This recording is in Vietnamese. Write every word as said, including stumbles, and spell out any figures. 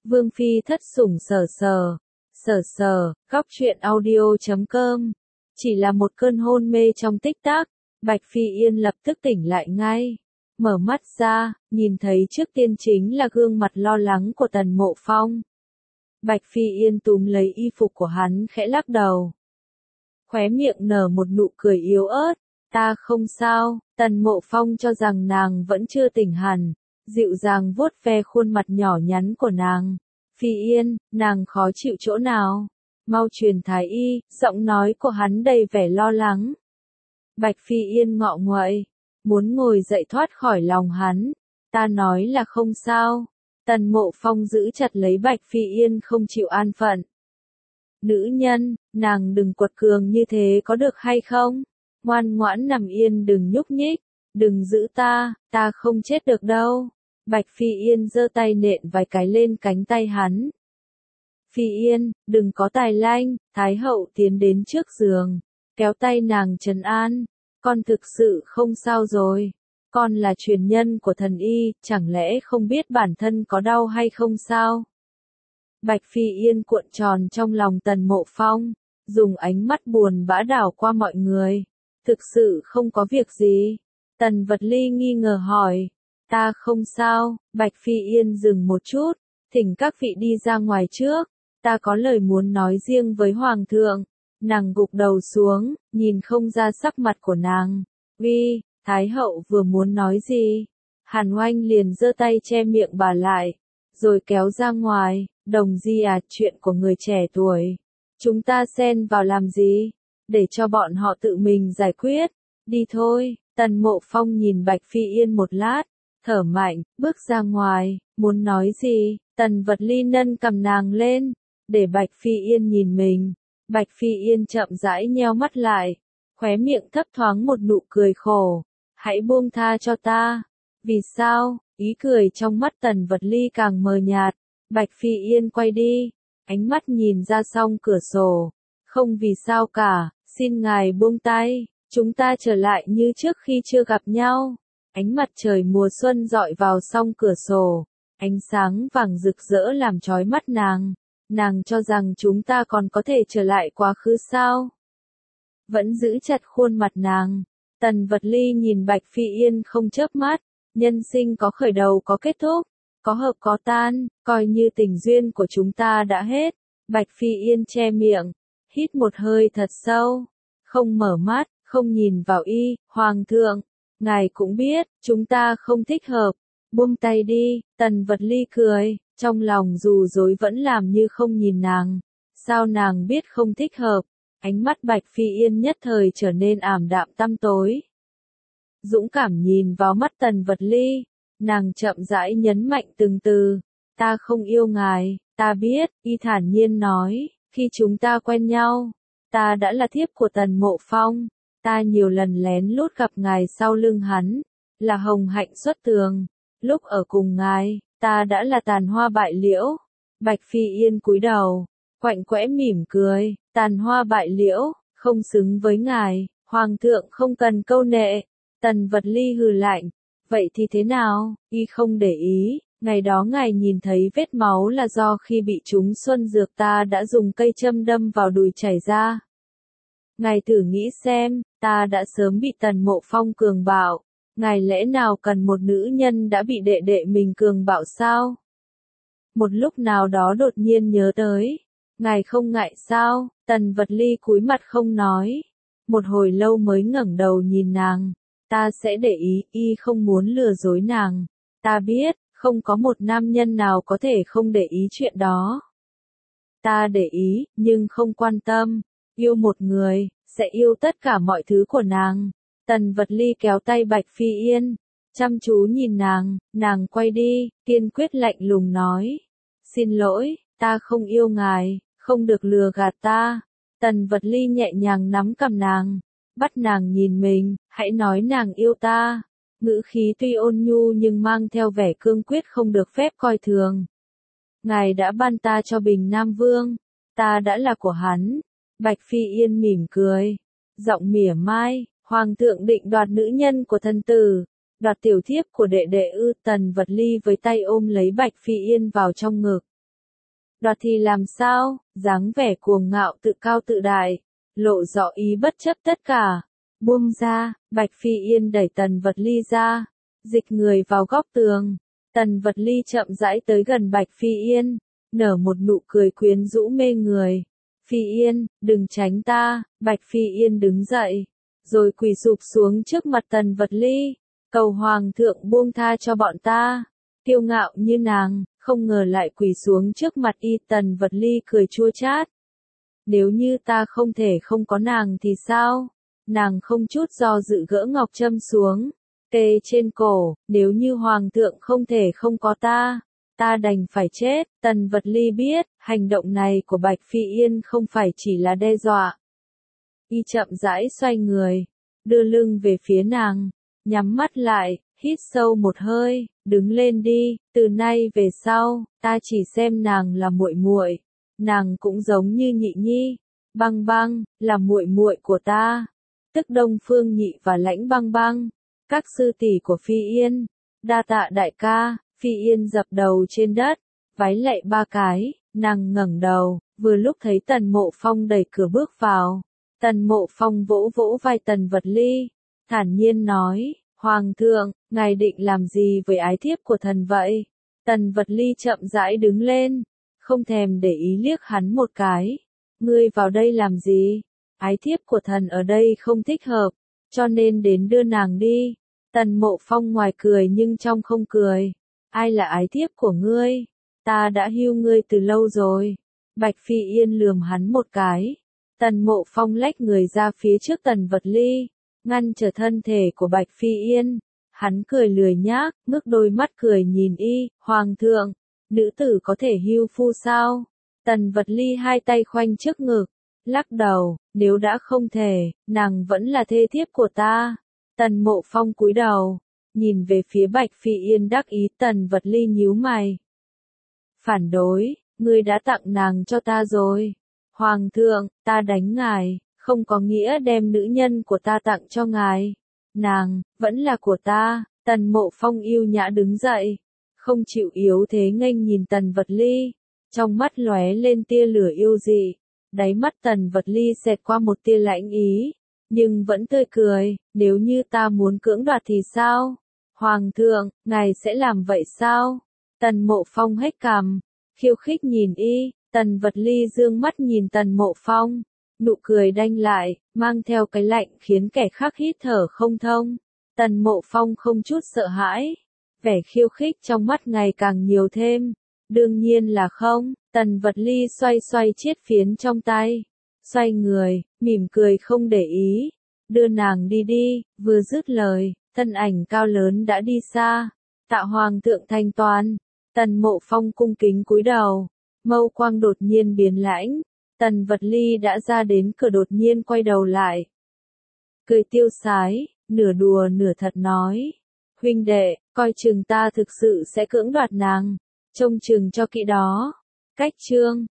Vương phi thất sủng sở sờ, sở sờ, góc truyện audio chấm com. Chỉ là một cơn hôn mê trong tích tắc, Bạch Phi Yên lập tức tỉnh lại ngay. Mở mắt ra, nhìn thấy trước tiên chính là gương mặt lo lắng của Tần Mộ Phong. Bạch Phi Yên túm lấy y phục của hắn khẽ lắc đầu. Khóe miệng nở một nụ cười yếu ớt, ta không sao. Tần Mộ Phong cho rằng nàng vẫn chưa tỉnh hẳn, dịu dàng vuốt ve khuôn mặt nhỏ nhắn của nàng. Phi Yên, nàng khó chịu chỗ nào? Mau truyền thái y. Giọng nói của hắn đầy vẻ lo lắng. Bạch Phi Yên ngọ nguậy, muốn ngồi dậy thoát khỏi lòng hắn. Ta nói là không sao. Tần Mộ Phong giữ chặt lấy Bạch Phi Yên không chịu an phận. Nữ nhân, nàng đừng quật cường như thế có được hay không? Ngoan ngoãn nằm yên đừng nhúc nhích, đừng giữ ta, ta không chết được đâu. Bạch Phi Yên giơ tay nện vài cái lên cánh tay hắn. Phi Yên, đừng có tài lanh. Thái hậu tiến đến trước giường, kéo tay nàng trấn an. Con thực sự không sao rồi. Con là truyền nhân của thần y, chẳng lẽ không biết bản thân có đau hay không sao? Bạch Phi Yên cuộn tròn trong lòng Tần Mộ Phong, dùng ánh mắt buồn bã đảo qua mọi người. Thực sự không có việc gì. Tần Vật Ly nghi ngờ hỏi. Ta không sao. Bạch Phi Yên dừng một chút, thỉnh các vị đi ra ngoài trước. Ta có lời muốn nói riêng với Hoàng thượng. Nàng gục đầu xuống, nhìn không ra sắc mặt của nàng. Uy, Thái hậu vừa muốn nói gì? Hàn Oanh liền giơ tay che miệng bà lại, rồi kéo ra ngoài. Đồng Di à, chuyện của người trẻ tuổi, chúng ta xen vào làm gì? Để cho bọn họ tự mình giải quyết. Đi thôi. Tần Mộ Phong nhìn Bạch Phi Yên một lát, thở mạnh, bước ra ngoài. Muốn nói gì? Tần Vật Ly nâng cầm nàng lên, để Bạch Phi Yên nhìn mình. Bạch Phi Yên chậm rãi nheo mắt lại, khóe miệng thấp thoáng một nụ cười khổ. Hãy buông tha cho ta. Vì sao? Ý cười trong mắt Tần Vật Ly càng mờ nhạt. Bạch Phi Yên quay đi, ánh mắt nhìn ra song cửa sổ. Không vì sao cả, xin ngài buông tay, chúng ta trở lại như trước khi chưa gặp nhau. Ánh mặt trời mùa xuân dọi vào song cửa sổ, ánh sáng vàng rực rỡ làm chói mắt nàng. Nàng cho rằng chúng ta còn có thể trở lại quá khứ sao? Vẫn giữ chặt khuôn mặt nàng. Tần Vật Ly nhìn Bạch Phi Yên không chớp mắt. Nhân sinh có khởi đầu có kết thúc, có hợp có tan, coi như tình duyên của chúng ta đã hết. Bạch Phi Yên che miệng, hít một hơi thật sâu, không mở mắt, không nhìn vào y. Hoàng thượng, ngài cũng biết, chúng ta không thích hợp. Buông tay đi. Tần Vật Ly cười, trong lòng dù dối vẫn làm như không nhìn nàng. Sao nàng biết không thích hợp? Ánh mắt Bạch Phi Yên nhất thời trở nên ảm đạm tăm tối. Dũng cảm nhìn vào mắt Tần Vật Ly, nàng chậm rãi nhấn mạnh từng từ. Ta không yêu ngài, ta biết. Y thản nhiên nói, khi chúng ta quen nhau, ta đã là thiếp của Tần Mộ Phong. Ta nhiều lần lén lút gặp ngài sau lưng hắn, là hồng hạnh xuất tường. Lúc ở cùng ngài, ta đã là tàn hoa bại liễu. Bạch Phi Yên cúi đầu, quạnh quẽ mỉm cười. Tàn hoa bại liễu, không xứng với ngài. Hoàng thượng không cần câu nệ. Tần Vật Ly hừ lạnh. Vậy thì thế nào? Y không để ý. Ngày đó ngài nhìn thấy vết máu là do khi bị trúng xuân dược ta đã dùng cây châm đâm vào đùi chảy ra. Ngài thử nghĩ xem, ta đã sớm bị Tần Mộ Phong cường bạo. Ngài lẽ nào cần một nữ nhân đã bị đệ đệ mình cường bạo sao? Một lúc nào đó đột nhiên nhớ tới. Ngài không ngại sao? Tần Vật Ly cúi mặt không nói. Một hồi lâu mới ngẩng đầu nhìn nàng. Ta sẽ để ý. Y không muốn lừa dối nàng. Ta biết, không có một nam nhân nào có thể không để ý chuyện đó. Ta để ý, nhưng không quan tâm. Yêu một người, sẽ yêu tất cả mọi thứ của nàng. Tần Vật Ly kéo tay Bạch Phi Yên, chăm chú nhìn nàng. Nàng quay đi, kiên quyết lạnh lùng nói. Xin lỗi, ta không yêu ngài, không được lừa gạt ta. Tần Vật Ly nhẹ nhàng nắm cầm nàng, bắt nàng nhìn mình. Hãy nói nàng yêu ta. Ngữ khí tuy ôn nhu nhưng mang theo vẻ cương quyết không được phép coi thường. Ngài đã ban ta cho Bình Nam Vương, ta đã là của hắn. Bạch Phi Yên mỉm cười, giọng mỉa mai. Hoàng thượng định đoạt nữ nhân của thần tử, đoạt tiểu thiếp của đệ đệ ư? Tần Vật Ly với tay ôm lấy Bạch Phi Yên vào trong ngực. Đoạt thì làm sao, dáng vẻ cuồng ngạo tự cao tự đại, lộ rõ ý bất chấp tất cả. Buông ra, Bạch Phi Yên đẩy Tần Vật Ly ra, dịch người vào góc tường. Tần Vật Ly chậm rãi tới gần Bạch Phi Yên, nở một nụ cười quyến rũ mê người. Phi Yên, đừng tránh ta. Bạch Phi Yên đứng dậy, rồi quỳ sụp xuống trước mặt Tần Vật Ly, cầu Hoàng thượng buông tha cho bọn ta. Kiêu ngạo như nàng, không ngờ lại quỳ xuống trước mặt y. Tần Vật Ly cười chua chát. Nếu như ta không thể không có nàng thì sao? Nàng không chút do dự gỡ ngọc trâm xuống, kê trên cổ, nếu như Hoàng thượng không thể không có ta, ta đành phải chết. Tần Vật Ly biết, hành động này của Bạch Phi Yên không phải chỉ là đe dọa. Y chậm rãi xoay người, đưa lưng về phía nàng, nhắm mắt lại, hít sâu một hơi, đứng lên đi, từ nay về sau, ta chỉ xem nàng là muội muội, nàng cũng giống như Nhị Nhi, Băng Băng, là muội muội của ta. Tức Đông Phương Nhị và Lãnh Băng Băng, các sư tỷ của Phi Yên, đa tạ đại ca. Phi Yên dập đầu trên đất, vái lạy ba cái, nàng ngẩng đầu, vừa lúc thấy Tần Mộ Phong đẩy cửa bước vào. Tần Mộ Phong vỗ vỗ vai Tần Vật Ly, thản nhiên nói, Hoàng thượng, ngài định làm gì với ái thiếp của thần vậy? Tần Vật Ly chậm rãi đứng lên, không thèm để ý liếc hắn một cái. Ngươi vào đây làm gì? Ái thiếp của thần ở đây không thích hợp, cho nên đến đưa nàng đi. Tần Mộ Phong ngoài cười nhưng trong không cười. Ai là ái thiếp của ngươi? Ta đã hưu ngươi từ lâu rồi. Bạch Phi Yên lườm hắn một cái. Tần Mộ Phong lách người ra phía trước Tần Vật Ly, ngăn trở thân thể của Bạch Phi Yên. Hắn cười lười nhác, ngước đôi mắt cười nhìn y. Hoàng thượng, nữ tử có thể hưu phu sao? Tần Vật Ly hai tay khoanh trước ngực, lắc đầu, nếu đã không thể, nàng vẫn là thê thiếp của ta. Tần Mộ Phong cúi đầu, nhìn về phía Bạch Phi Yên đắc ý. Tần Vật Ly nhíu mày. Phản đối, ngươi đã tặng nàng cho ta rồi. Hoàng thượng, ta đánh ngài, không có nghĩa đem nữ nhân của ta tặng cho ngài. Nàng, vẫn là của ta. Tần Mộ Phong yêu nhã đứng dậy, không chịu yếu thế nghênh nhìn Tần Vật Ly, trong mắt lóe lên tia lửa yêu dị. Đáy mắt Tần Vật Ly xẹt qua một tia lãnh ý, nhưng vẫn tươi cười, nếu như ta muốn cưỡng đoạt thì sao? Hoàng thượng, ngài sẽ làm vậy sao? Tần Mộ Phong hét cằm, khiêu khích nhìn y. Tần Vật Ly dương mắt nhìn Tần Mộ Phong, nụ cười đanh lại, mang theo cái lạnh khiến kẻ khác hít thở không thông. Tần Mộ Phong không chút sợ hãi, vẻ khiêu khích trong mắt ngày càng nhiều thêm. Đương nhiên là không. Tần Vật Ly xoay xoay chiếc phiến trong tay, xoay người, mỉm cười không để ý, đưa nàng đi đi. Vừa dứt lời, thân ảnh cao lớn đã đi xa. Tạ Hoàng thượng thanh toán. Tần Mộ Phong cung kính cúi đầu, mâu quang đột nhiên biến lãnh. Tần Vật Ly đã ra đến cửa đột nhiên quay đầu lại, cười tiêu sái, nửa đùa nửa thật nói, huynh đệ, coi chừng ta thực sự sẽ cưỡng đoạt nàng, trông chừng cho kỹ đó. Cách chương